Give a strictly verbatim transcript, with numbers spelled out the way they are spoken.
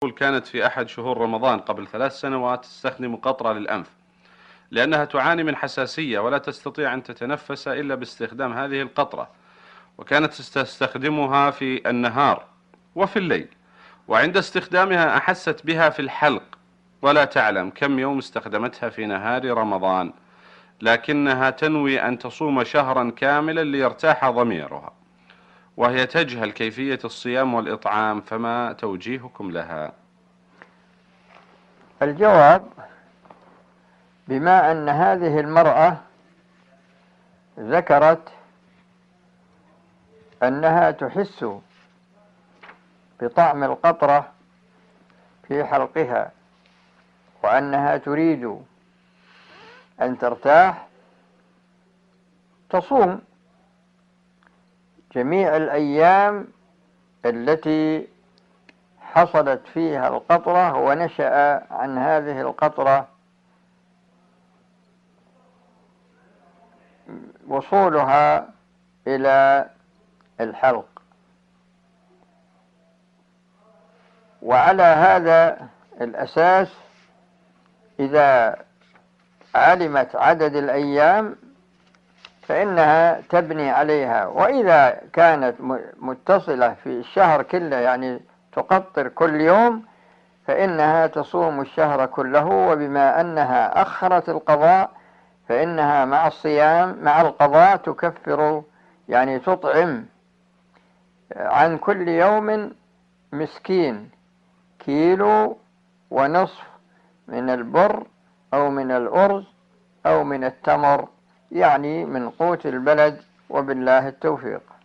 كانت في أحد شهور رمضان قبل ثلاث سنوات تستخدم قطرة للأنف لأنها تعاني من حساسية ولا تستطيع أن تتنفس إلا باستخدام هذه القطرة، وكانت تستخدمها في النهار وفي الليل، وعند استخدامها أحست بها في الحلق ولا تعلم كم يوم استخدمتها في نهار رمضان، لكنها تنوي أن تصوم شهرا كاملا ليرتاح ضميرها، وهي تجهل كيفية الصيام والإطعام، فما توجيهكم لها؟ الجواب: بما أن هذه المرأة ذكرت أنها تحس بطعم القطرة في حلقها وأنها تريد أن ترتاح، تصوم جميع الأيام التي حصلت فيها القطرة ونشأ عن هذه القطرة وصولها إلى الحلق. وعلى هذا الأساس إذا علمت عدد الأيام فإنها تبني عليها، وإذا كانت متصلة في الشهر كله يعني تقطر كل يوم فإنها تصوم الشهر كله، وبما أنها أخرت القضاء فإنها مع الصيام مع القضاء تكفر، يعني تطعم عن كل يوم مسكين كيلو ونصف من البر أو من الأرز أو من التمر، يعني من قوت البلد، وبالله التوفيق.